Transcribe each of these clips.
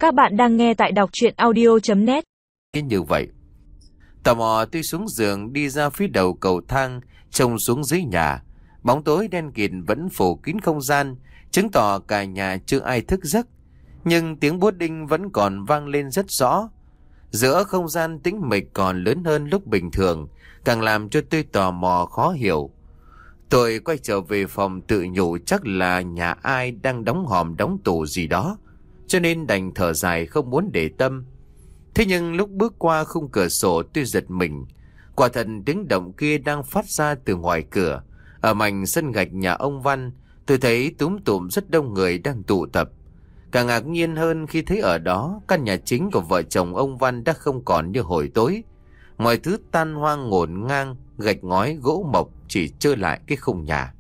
Các bạn đang nghe tại đọc truyện audio.net. Như vậy, tò mò tôi xuống giường đi ra phía đầu cầu thang, trông xuống dưới nhà. Bóng tối đen kịt vẫn phủ kín không gian, chứng tỏ cả nhà chưa ai thức giấc. Nhưng tiếng búa đinh vẫn còn vang lên rất rõ. Giữa không gian tĩnh mịch còn lớn hơn lúc bình thường, càng làm cho tôi tò mò khó hiểu. Tôi quay trở về phòng tự nhủ chắc là nhà ai đang đóng hòm đóng tủ gì đó, cho nên đành thở dài không muốn để tâm. Thế nhưng lúc bước qua khung cửa sổ tôi giật mình. Quả thật tiếng động kia đang phát ra từ ngoài cửa. Ở mảnh sân gạch nhà ông Văn, tôi thấy túm tụm rất đông người đang tụ tập. Càng ngạc nhiên hơn khi thấy ở đó căn nhà chính của vợ chồng ông Văn đã không còn như hồi tối. Mọi thứ tan hoang ngổn ngang, gạch ngói gỗ mộc chỉ trơ lại cái khung nhà.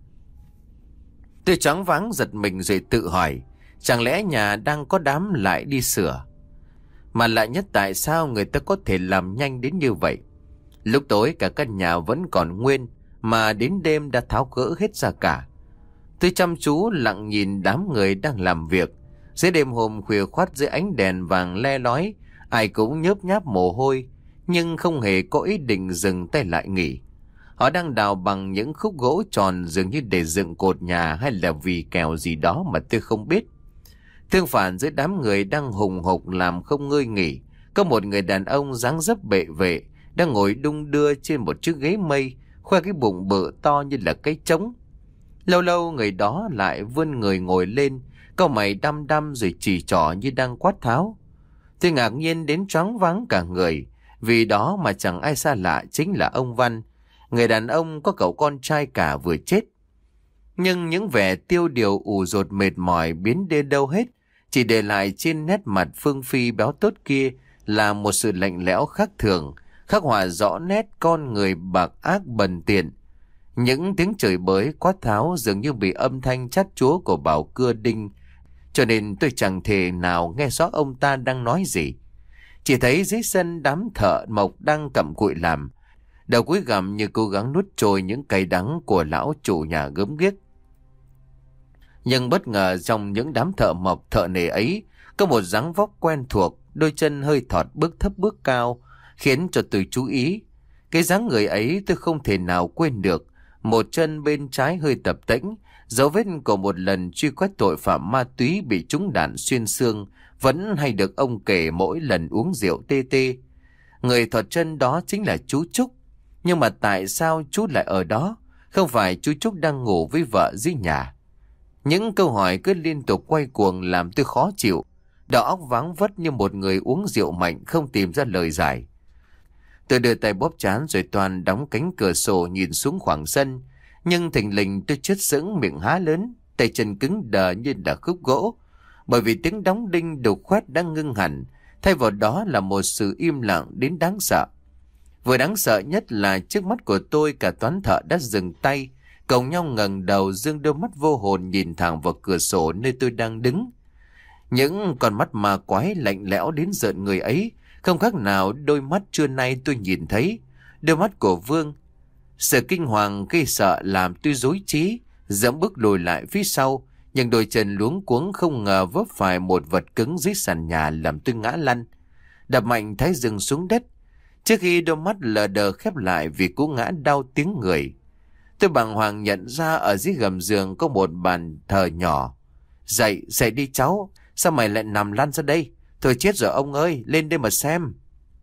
Tôi choáng váng giật mình rồi tự hỏi, chẳng lẽ nhà đang có đám lại đi sửa? Mà lạ nhất tại sao người ta có thể làm nhanh đến như vậy? Lúc tối cả căn nhà vẫn còn nguyên, mà đến đêm đã tháo gỡ hết ra cả. Tôi chăm chú lặng nhìn đám người đang làm việc. Dưới đêm hôm khuya khoắt dưới ánh đèn vàng le lói, ai cũng nhớp nháp mồ hôi, nhưng không hề có ý định dừng tay lại nghỉ. Họ đang đào bằng những khúc gỗ tròn dường như để dựng cột nhà hay là vì kèo gì đó mà tôi không biết. Tương phản giữa đám người đang hùng hục làm không ngơi nghỉ, có một người đàn ông dáng dấp bệ vệ đang ngồi đung đưa trên một chiếc ghế mây, khoe cái bụng bự to như là cái trống. Lâu lâu người đó lại vươn người ngồi lên, cau mày đăm đăm rồi chỉ trỏ như đang quát tháo. Tôi ngạc nhiên đến choáng váng cả người, vì đó mà chẳng ai xa lạ chính là ông Văn, người đàn ông có cậu con trai cả vừa chết. Nhưng những vẻ tiêu điều ù dột mệt mỏi biến đi đâu hết, chỉ để lại trên nét mặt phương phi béo tốt kia là một sự lạnh lẽo khác thường, khắc họa rõ nét con người bạc ác bần tiện. Những tiếng chửi bới quát tháo dường như bị âm thanh chát chúa của Bảo Cưa Đinh, cho nên tôi chẳng thể nào nghe rõ ông ta đang nói gì. Chỉ thấy dưới sân đám thợ mộc đang cặm cụi làm, đầu cúi gằm như cố gắng nuốt trôi những cay đắng của lão chủ nhà gớm ghiếc. Nhưng bất ngờ trong những đám thợ mộc thợ nề ấy có một dáng vóc quen thuộc, đôi chân hơi thọt bước thấp bước cao, khiến cho tôi chú ý. Cái dáng người ấy tôi không thể nào quên được, một chân bên trái hơi tập tễnh, dấu vết của một lần truy quét tội phạm ma túy bị trúng đạn xuyên xương, vẫn hay được ông kể mỗi lần uống rượu tê tê. Người thọt chân đó chính là chú Trúc. Nhưng mà tại sao chú lại ở đó? Không phải chú Trúc đang ngủ với vợ dưới nhà? Những câu hỏi cứ liên tục quay cuồng làm tôi khó chịu, đầu óc váng vất như một người uống rượu mạnh không tìm ra lời giải. Tôi đưa tay bóp trán rồi toàn đóng cánh cửa sổ nhìn xuống khoảng sân. Nhưng thình lình tôi chết sững, miệng há lớn, tay chân cứng đờ như là khúc gỗ. Bởi vì tiếng đóng đinh đục khoét đang ngưng hẳn, thay vào đó là một sự im lặng đến đáng sợ. Vừa đáng sợ nhất là trước mắt của tôi cả toán thợ đã dừng tay, cùng nhau ngẩng đầu dương đôi mắt vô hồn nhìn thẳng vào cửa sổ nơi tôi đang đứng. Những con mắt ma quái lạnh lẽo đến rợn người ấy không khác nào đôi mắt trưa nay tôi nhìn thấy, đôi mắt của Vương. Sự kinh hoàng gây sợ làm tôi rối trí, dẫm bước lùi lại phía sau, nhưng đôi chân luống cuống không ngờ vấp phải một vật cứng dưới sàn nhà làm tôi ngã lăn, đập mạnh thái dương xuống đất. Trước khi đôi mắt lờ đờ khép lại vì cú ngã đau tiếng người, tôi bàng hoàng nhận ra ở dưới gầm giường có một bàn thờ nhỏ. Dậy, dậy đi cháu, sao mày lại nằm lăn ra đây? Thôi chết rồi ông ơi, lên đây mà xem.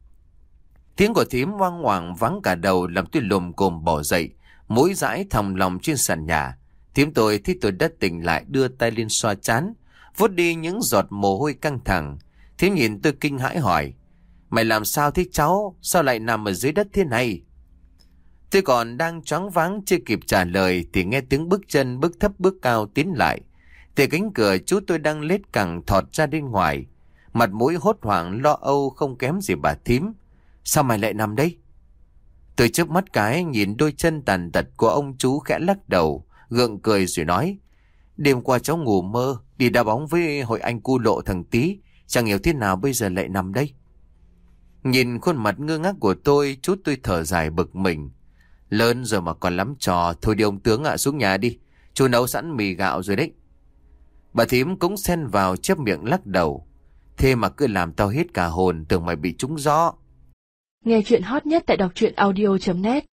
Tiếng của thím hoang hoảng vắng cả đầu làm tôi lồm cồm bỏ dậy, mũi dãi thòng lòng trên sàn nhà. Thím tôi thấy tôi đã tỉnh lại đưa tay lên xoa trán, vuốt đi những giọt mồ hôi căng thẳng. Thím nhìn tôi kinh hãi hỏi, mày làm sao thế cháu? Sao lại nằm ở dưới đất thế này? Tôi còn đang choáng váng chưa kịp trả lời thì nghe tiếng bước chân bước thấp bước cao tiến lại. Từ cánh cửa chú tôi đang lết cẳng thọt ra bên ngoài, mặt mũi hốt hoảng lo âu không kém gì bà thím. Sao mày lại nằm đây? Tôi chớp mắt cái nhìn đôi chân tàn tật của ông chú khẽ lắc đầu, gượng cười rồi nói, đêm qua cháu ngủ mơ đi đá bóng với hội anh cu lộ thằng Tí, chẳng hiểu thế nào bây giờ lại nằm đây. Nhìn khuôn mặt ngơ ngác của tôi, chú tôi thở dài bực mình. Lớn rồi mà còn lắm trò, thôi đi ông tướng ạ, xuống nhà đi, chú nấu sẵn mì gạo rồi đấy. Bà thím cũng xen vào chép miệng lắc đầu. Thế mà cứ làm tao hết cả hồn, tưởng mày bị trúng gió. Nghe chuyện hot nhất tại đọc truyện audio.net